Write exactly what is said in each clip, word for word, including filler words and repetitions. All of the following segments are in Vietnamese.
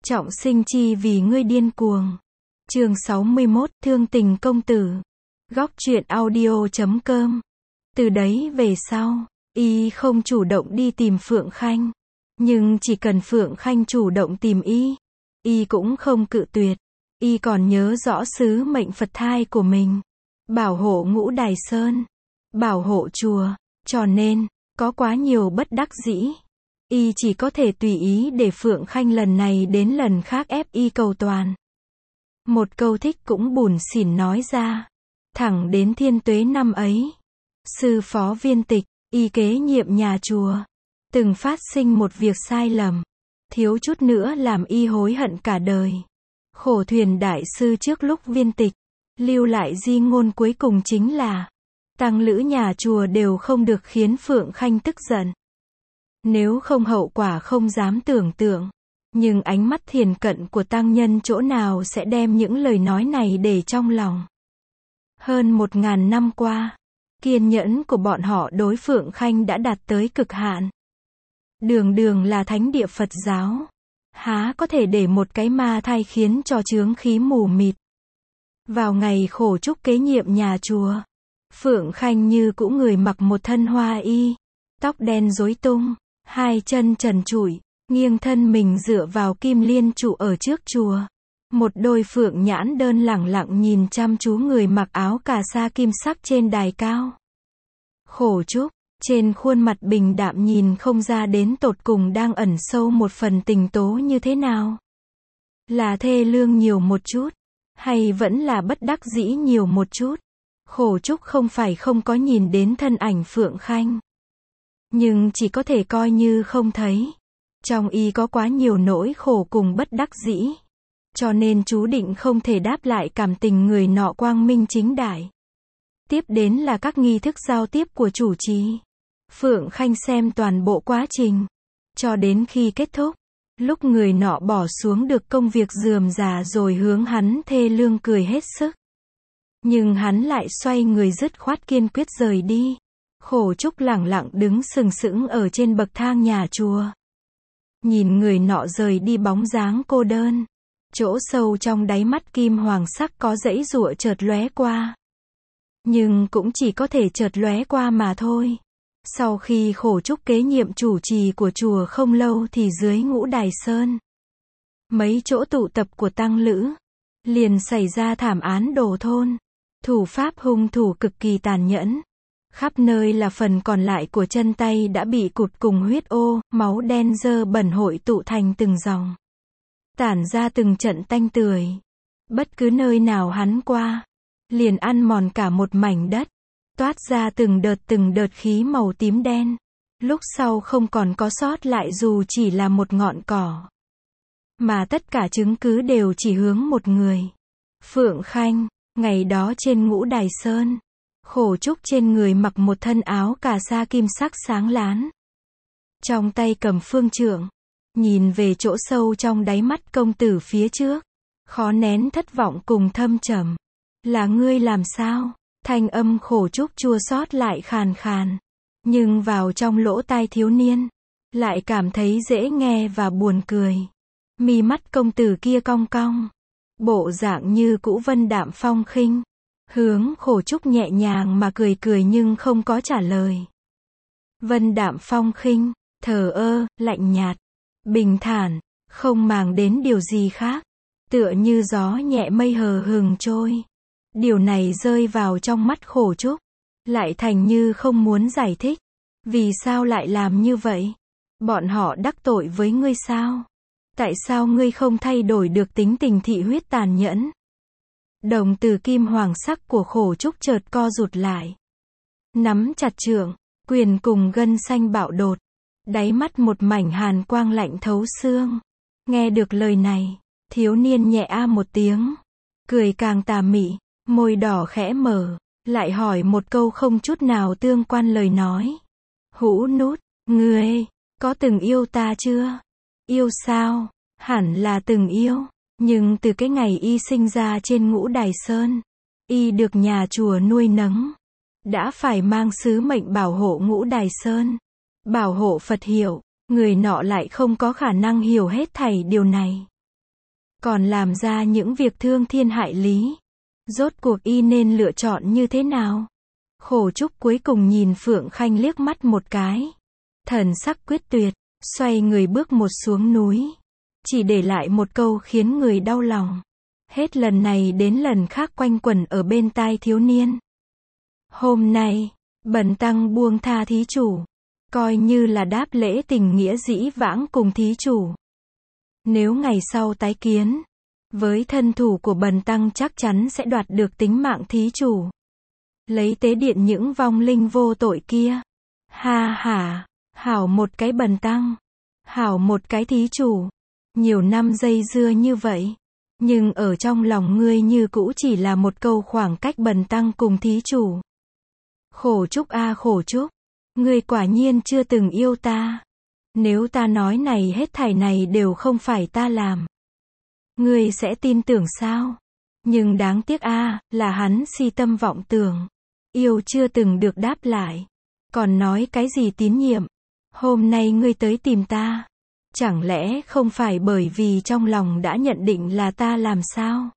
Trọng sinh chi vì ngươi điên cuồng. Chương sáu mươi mốt, Thương tình công tử. Góc truyện audio chấm com. Từ đấy về sau, y không chủ động đi tìm Phượng Khanh. Nhưng chỉ cần Phượng Khanh chủ động tìm y, y cũng không cự tuyệt. Y còn nhớ rõ sứ mệnh Phật thai của mình. Bảo hộ Ngũ Đài Sơn. Bảo hộ chùa. Cho nên, có quá nhiều bất đắc dĩ. Y chỉ có thể tùy ý để Phượng Khanh lần này đến lần khác ép y cầu toàn. Một câu thích cũng bủn xỉn nói ra. Thẳng đến Thiên Tuế năm ấy. Sư phó Viên Tịch, y kế nhiệm nhà chùa. Từng phát sinh một việc sai lầm. Thiếu chút nữa làm y hối hận cả đời. Khổ thuyền đại sư trước lúc Viên Tịch. Lưu lại di ngôn cuối cùng chính là. Tăng lữ nhà chùa đều không được khiến Phượng Khanh tức giận. Nếu không hậu quả không dám tưởng tượng. Nhưng ánh mắt thiền cận của tăng nhân chỗ nào sẽ đem những lời nói này để trong lòng. Hơn một ngàn năm qua, kiên nhẫn của bọn họ đối Phượng Khanh đã đạt tới cực hạn. Đường đường là thánh địa Phật giáo. Há có thể để một cái ma thai khiến cho chướng khí mù mịt. Vào ngày khổ chúc kế nhiệm nhà chùa, Phượng Khanh như cũ người mặc một thân hoa y, tóc đen rối tung, hai chân trần trụi, nghiêng thân mình dựa vào kim liên trụ ở trước chùa. Một đôi phượng nhãn đơn lẳng lặng nhìn chăm chú người mặc áo cà sa kim sắc trên đài cao. Khổ chúc, trên khuôn mặt bình đạm nhìn không ra đến tột cùng đang ẩn sâu một phần tình tố như thế nào. Là thê lương nhiều một chút, hay vẫn là bất đắc dĩ nhiều một chút. Khổ chúc không phải không có nhìn đến thân ảnh Phượng Khanh. Nhưng chỉ có thể coi như không thấy. Trong y có quá nhiều nỗi khổ cùng bất đắc dĩ. Cho nên chú định không thể đáp lại cảm tình người nọ quang minh chính đại. Tiếp đến là các nghi thức giao tiếp của chủ trì. Phượng Khanh xem toàn bộ quá trình. Cho đến khi kết thúc. Lúc người nọ bỏ xuống được công việc rườm rà rồi hướng hắn thê lương cười hết sức. Nhưng hắn lại xoay người dứt khoát kiên quyết rời đi. Khổ chúc lẳng lặng đứng sừng sững ở trên bậc thang nhà chùa. Nhìn người nọ rời đi bóng dáng cô đơn. Chỗ sâu trong đáy mắt kim hoàng sắc có dãy giụa chợt lóe qua. Nhưng cũng chỉ có thể chợt lóe qua mà thôi. Sau khi khổ chúc kế nhiệm chủ trì của chùa không lâu thì dưới Ngũ Đài Sơn, mấy chỗ tụ tập của tăng lữ, liền xảy ra thảm án đổ thôn. Thủ pháp hung thủ cực kỳ tàn nhẫn. Khắp nơi là phần còn lại của chân tay đã bị cụt cùng huyết ô, máu đen dơ bẩn hội tụ thành từng dòng. Tản ra từng trận tanh tưởi. Bất cứ nơi nào hắn qua, liền ăn mòn cả một mảnh đất. Toát ra từng đợt từng đợt khí màu tím đen. Lúc sau không còn có sót lại dù chỉ là một ngọn cỏ. Mà tất cả chứng cứ đều chỉ hướng một người. Phượng Khanh. Ngày đó trên Ngũ Đài Sơn, khổ chúc trên người mặc một thân áo cà sa kim sắc sáng láng. Trong tay cầm phương trượng, nhìn về chỗ sâu trong đáy mắt công tử phía trước, khó nén thất vọng cùng thâm trầm. Là ngươi làm sao? Thanh âm khổ chúc chua xót lại khàn khàn. Nhưng vào trong lỗ tai thiếu niên, lại cảm thấy dễ nghe và buồn cười. Mi mắt công tử kia cong cong. Bộ dạng như cũ vân đạm phong khinh. Hướng khổ chúc nhẹ nhàng mà cười cười nhưng không có trả lời. Vân đạm phong khinh, thờ ơ, lạnh nhạt, bình thản, không màng đến điều gì khác. Tựa như gió nhẹ mây hờ hừng trôi. Điều này rơi vào trong mắt khổ chúc. Lại thành như không muốn giải thích. Vì sao lại làm như vậy? Bọn họ đắc tội với ngươi sao? Tại sao ngươi không thay đổi được tính tình thị huyết tàn nhẫn? Đồng tử kim hoàng sắc của khổ trúc chợt co rụt lại. Nắm chặt trượng, quyền cùng gân xanh bạo đột. Đáy mắt một mảnh hàn quang lạnh thấu xương. Nghe được lời này, thiếu niên nhẹ a một tiếng. Cười càng tà mị, môi đỏ khẽ mở. Lại hỏi một câu không chút nào tương quan lời nói. Hũ Nút, ngươi, có từng yêu ta chưa? Yêu sao? Hẳn là từng yêu. Nhưng từ cái ngày y sinh ra trên Ngũ Đài Sơn, y được nhà chùa nuôi nấng. Đã phải mang sứ mệnh bảo hộ Ngũ Đài Sơn. Bảo hộ Phật hiệu. Người nọ lại không có khả năng hiểu hết thảy điều này. còn làm ra những việc thương thiên hại lý. Rốt cuộc y nên lựa chọn như thế nào? Khổ Trúc cuối cùng nhìn Phượng Khanh liếc mắt một cái. Thần sắc quyết tuyệt, xoay người bước một xuống núi. Chỉ để lại một câu khiến người đau lòng. Hết lần này đến lần khác quanh quẩn ở bên tai thiếu niên. Hôm nay, bần tăng buông tha thí chủ. Coi như là đáp lễ tình nghĩa dĩ vãng cùng thí chủ. Nếu ngày sau tái kiến, với thân thủ của bần tăng chắc chắn sẽ đoạt được tính mạng thí chủ. Lấy tế điện những vong linh vô tội kia. Ha ha, hảo một cái bần tăng. Hảo một cái thí chủ. Nhiều năm dây dưa như vậy. Nhưng ở trong lòng ngươi như cũ chỉ là một câu khoảng cách bần tăng cùng thí chủ. Khổ Trúc a Khổ Trúc. Ngươi quả nhiên chưa từng yêu ta. Nếu ta nói này hết thảy này đều không phải ta làm, ngươi sẽ tin tưởng sao? Nhưng đáng tiếc a, là hắn si tâm vọng tưởng. Yêu chưa từng được đáp lại. Còn nói cái gì tín nhiệm? Hôm nay ngươi tới tìm ta. Chẳng lẽ không phải bởi vì trong lòng đã nhận định là ta làm sao?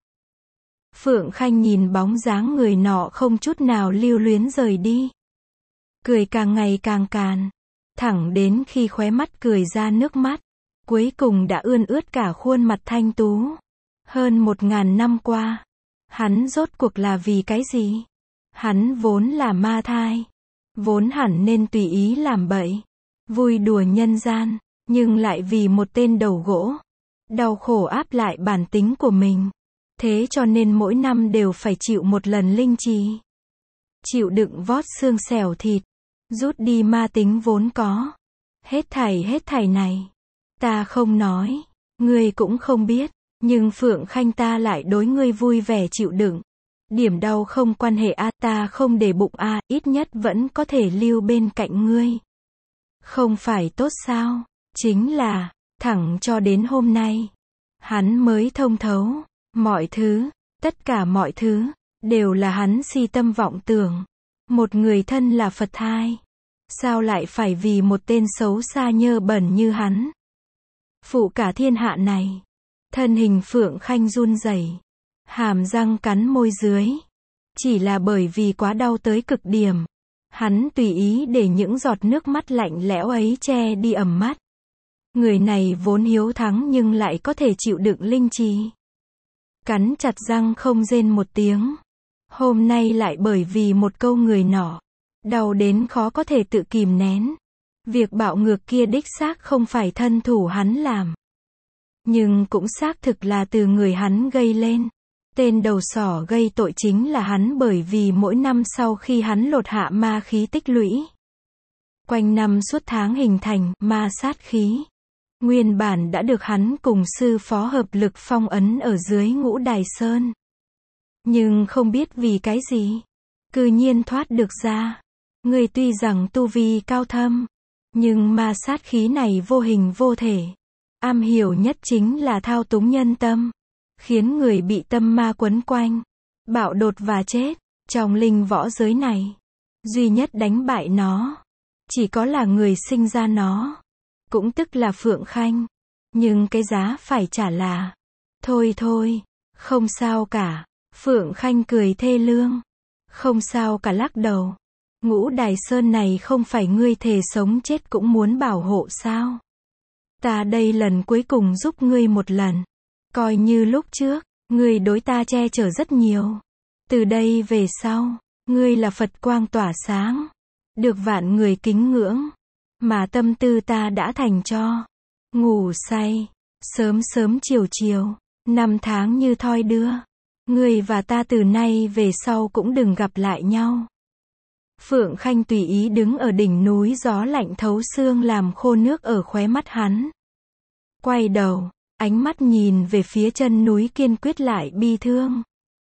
Phượng Khanh nhìn bóng dáng người nọ không chút nào lưu luyến rời đi. Cười càng ngày càng càn. Thẳng đến khi khóe mắt cười ra nước mắt. Cuối cùng đã ươn ướt cả khuôn mặt thanh tú. Hơn một ngàn năm qua. Hắn rốt cuộc là vì cái gì? Hắn vốn là ma thai. Vốn hẳn nên tùy ý làm bậy. Vui đùa nhân gian. Nhưng lại vì một tên đầu gỗ. Đau khổ áp lại bản tính của mình. Thế cho nên mỗi năm đều phải chịu một lần linh trì. Chịu đựng vót xương xẻo thịt. Rút đi ma tính vốn có. Hết thảy hết thảy này. Ta không nói. Ngươi cũng không biết. Nhưng Phượng Khanh ta lại đối ngươi vui vẻ chịu đựng. Điểm đau không quan hệ a, ta không để bụng a, ít nhất vẫn có thể lưu bên cạnh ngươi. Không phải tốt sao? Chính là, thẳng cho đến hôm nay. Hắn mới thông thấu. Mọi thứ, tất cả mọi thứ, đều là hắn si tâm vọng tưởng. Một người thân là Phật thai. Sao lại phải vì một tên xấu xa nhơ bẩn như hắn? Phụ cả thiên hạ này. Thân hình Phượng Khanh run rẩy, hàm răng cắn môi dưới. Chỉ là bởi vì quá đau tới cực điểm. Hắn tùy ý để những giọt nước mắt lạnh lẽo ấy che đi ẩm mắt. Người này vốn hiếu thắng nhưng lại có thể chịu đựng linh trì. Cắn chặt răng không rên một tiếng. Hôm nay lại bởi vì một câu người nọ. Đau đến khó có thể tự kìm nén. Việc bạo ngược kia đích xác không phải thân thủ hắn làm. Nhưng cũng xác thực là từ người hắn gây lên. Tên đầu sỏ gây tội chính là hắn bởi vì mỗi năm sau khi hắn lột hạ ma khí tích lũy. Quanh năm suốt tháng hình thành ma sát khí. Nguyên bản đã được hắn cùng sư phó hợp lực phong ấn ở dưới Ngũ Đài Sơn. Nhưng không biết vì cái gì. Cư nhiên thoát được ra. Người tuy rằng tu vi cao thâm. Nhưng ma sát khí này vô hình vô thể. Am hiểu nhất chính là thao túng nhân tâm. Khiến người bị tâm ma quấn quanh. Bạo đột và chết. Trong linh võ giới này. Duy nhất đánh bại nó. Chỉ có là người sinh ra nó. Cũng tức là Phượng Khanh. Nhưng cái giá phải trả là. Thôi thôi. Không sao cả. Phượng Khanh cười thê lương. Không sao cả lắc đầu. Ngũ Đài Sơn này không phải ngươi thề sống chết cũng muốn bảo hộ sao? Ta đây lần cuối cùng giúp ngươi một lần. Coi như lúc trước, ngươi đối ta che chở rất nhiều. Từ đây về sau, ngươi là Phật quang tỏa sáng. Được vạn người kính ngưỡng. Mà tâm tư ta đã thành cho. Ngủ say. Sớm sớm chiều chiều. Năm tháng như thoi đưa. Ngươi và ta từ nay về sau cũng đừng gặp lại nhau. Phượng Khanh tùy ý đứng ở đỉnh núi, gió lạnh thấu xương làm khô nước ở khóe mắt hắn. Quay đầu, ánh mắt nhìn về phía chân núi kiên quyết lại bi thương.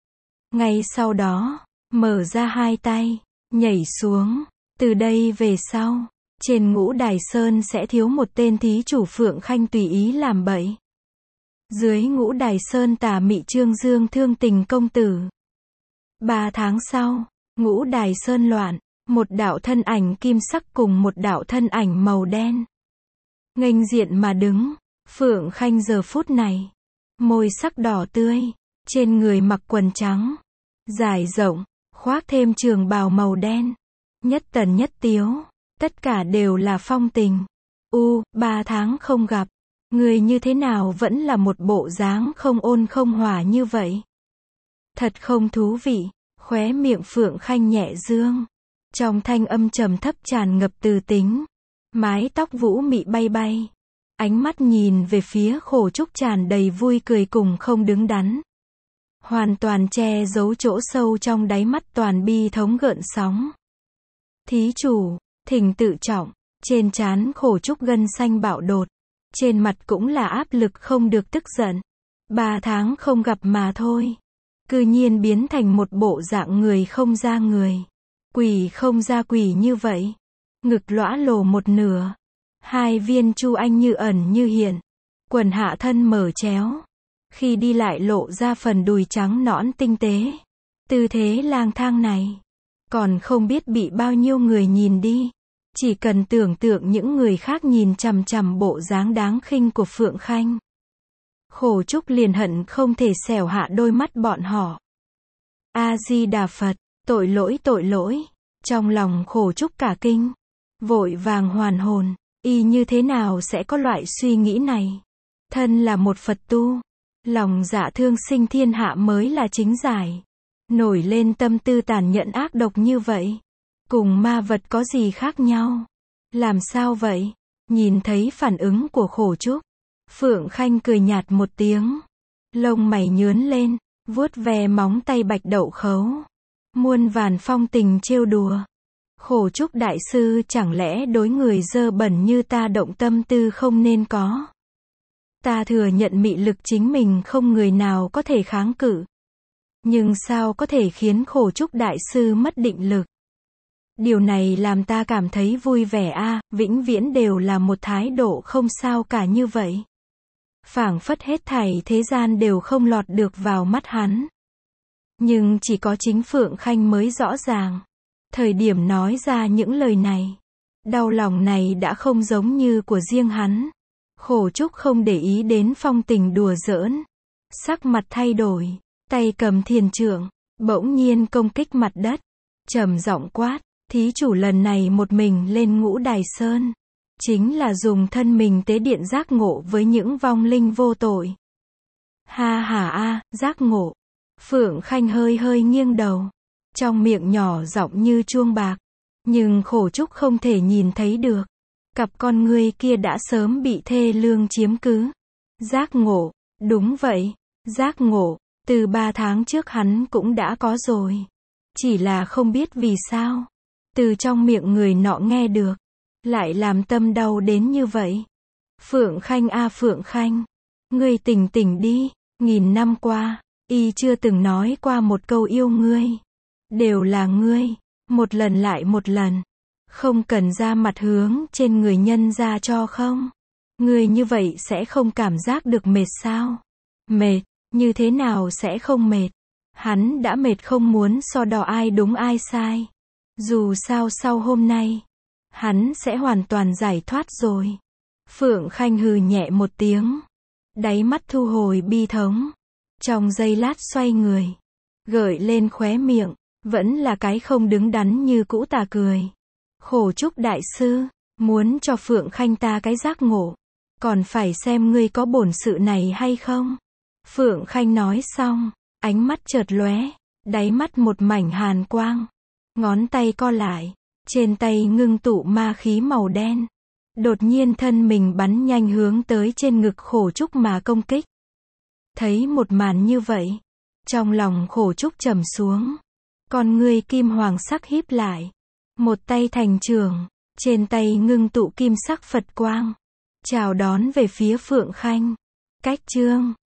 Ngay sau đó, mở ra hai tay, nhảy xuống. Từ đây về sau, trên Ngũ Đài Sơn sẽ thiếu một tên thí chủ. Phượng Khanh tùy ý làm bậy. Dưới Ngũ Đài Sơn tà mị Trương Dương thương tình công tử. Ba tháng sau, Ngũ Đài Sơn loạn. Một đạo thân ảnh kim sắc cùng một đạo thân ảnh màu đen. Nghênh diện mà đứng. Phượng Khanh giờ phút này. môi sắc đỏ tươi, trên người mặc quần trắng, dài rộng, khoác thêm trường bào màu đen, nhất tần nhất tiếu, tất cả đều là phong tình. U, ba tháng không gặp, người như thế nào vẫn là một bộ dáng không ôn không hòa như vậy? Thật không thú vị, khóe miệng Phượng Khanh nhẹ dương, trong thanh âm trầm thấp tràn ngập từ tính, mái tóc vũ mị bay bay, ánh mắt nhìn về phía Khổ Trúc tràn đầy vui cười cùng không đứng đắn, hoàn toàn che giấu chỗ sâu trong đáy mắt toàn bi thống gợn sóng. Thí chủ, thỉnh tự trọng, trên trán Khổ Trúc gân xanh bạo đột, trên mặt cũng là áp lực không được tức giận. Ba tháng không gặp mà thôi, cư nhiên biến thành một bộ dạng người không ra người, quỷ không ra quỷ như vậy. Ngực lõa lồ một nửa, hai viên chu anh như ẩn như hiện, quần hạ thân mở chéo, khi đi lại lộ ra phần đùi trắng nõn tinh tế. Tư thế lang thang này, còn không biết bị bao nhiêu người nhìn đi. Chỉ cần tưởng tượng những người khác nhìn chằm chằm bộ dáng đáng khinh của Phượng Khanh, Khổ Trúc liền hận không thể xẻo hạ đôi mắt bọn họ. A Di Đà Phật, tội lỗi tội lỗi. Trong lòng Khổ Trúc cả kinh, vội vàng hoàn hồn, y như thế nào sẽ có loại suy nghĩ này? Thân là một Phật tu, lòng dạ thương sinh thiên hạ mới là chính giải. Nổi lên tâm tư tàn nhẫn ác độc như vậy, cùng ma vật có gì khác nhau? Làm sao vậy? Nhìn thấy phản ứng của Khổ Trúc, Phượng Khanh cười nhạt một tiếng, lông mày nhướn lên, vuốt ve móng tay bạch đậu khấu, muôn vàn phong tình trêu đùa. Khổ Trúc đại sư chẳng lẽ đối người dơ bẩn như ta động tâm tư không nên có? Ta thừa nhận mị lực chính mình không người nào có thể kháng cự, nhưng sao có thể khiến Khổ Trúc đại sư mất định lực? Điều này làm ta cảm thấy vui vẻ a, à, vĩnh viễn đều là một thái độ không sao cả như vậy. Phảng phất hết thảy thế gian đều không lọt được vào mắt hắn. Nhưng chỉ có chính Phượng Khanh mới rõ ràng. Thời điểm nói ra những lời này, đau lòng này đã không giống như của riêng hắn. Khổ Trúc không để ý đến phong tình đùa giỡn, sắc mặt thay đổi, tay cầm thiền trượng, bỗng nhiên công kích mặt đất, trầm giọng quát, thí chủ lần này một mình lên Ngũ Đài Sơn, chính là dùng thân mình tế điện giác ngộ với những vong linh vô tội. Ha ha a, giác ngộ. Phượng Khanh hơi hơi nghiêng đầu, trong miệng nhỏ giọng như chuông bạc, nhưng Khổ Trúc không thể nhìn thấy được. Cặp con ngươi kia đã sớm bị thê lương chiếm cứ. Giác ngộ, đúng vậy, giác ngộ, từ ba tháng trước hắn cũng đã có rồi. Chỉ là không biết vì sao, từ trong miệng người nọ nghe được, lại làm tâm đau đến như vậy. Phượng Khanh a Phượng Khanh, ngươi tỉnh tỉnh đi, nghìn năm qua, y chưa từng nói qua một câu yêu ngươi. Đều là ngươi, một lần lại một lần. Không cần ra mặt hướng trên người nhân ra cho không? Ngươi như vậy sẽ không cảm giác được mệt sao? Mệt, như thế nào sẽ không mệt? Hắn đã mệt không muốn so đo ai đúng ai sai. Dù sao sau hôm nay, hắn sẽ hoàn toàn giải thoát rồi. Phượng Khanh hừ nhẹ một tiếng, đáy mắt thu hồi bi thống. Trong giây lát xoay người, gợi lên khóe miệng, vẫn là cái không đứng đắn như cũ tà cười. Khổ Trúc đại sư, muốn cho Phượng Khanh ta cái giác ngộ, còn phải xem ngươi có bổn sự này hay không. Phượng Khanh nói xong, ánh mắt chợt lóe, đáy mắt một mảnh hàn quang, ngón tay co lại, trên tay ngưng tụ ma khí màu đen. Đột nhiên thân mình bắn nhanh hướng tới trên ngực Khổ Trúc mà công kích. Thấy một màn như vậy, trong lòng Khổ Trúc trầm xuống, con ngươi kim hoàng sắc híp lại, một tay thành trường, trên tay ngưng tụ kim sắc Phật quang, chào đón về phía Phượng Khanh. Cách chương